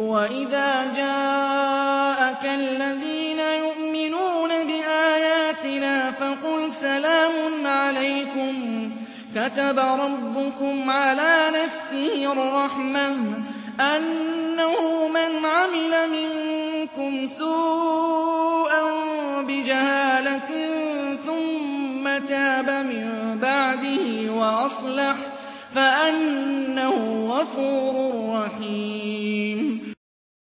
وَإِذَا جَاءَكَ الَّذِينَ يُؤْمِنُونَ بِآيَاتِنَا فَقُلْ سَلَامٌ عَلَيْكُمْ كَتَبَ رَبُّكُمْ عَلَىٰ نَفْسِهِ الرَّحْمَةَ أَنَّهُ مَنْ عَمِلَ مِنكُمْ سُوءًا بِجَهَالَةٍ ثُمَّ تَابَ مِن بَعْدِهِ وَأَصْلَحَ فَأَنَّهُ غَفُورٌ رَّحِيمٌ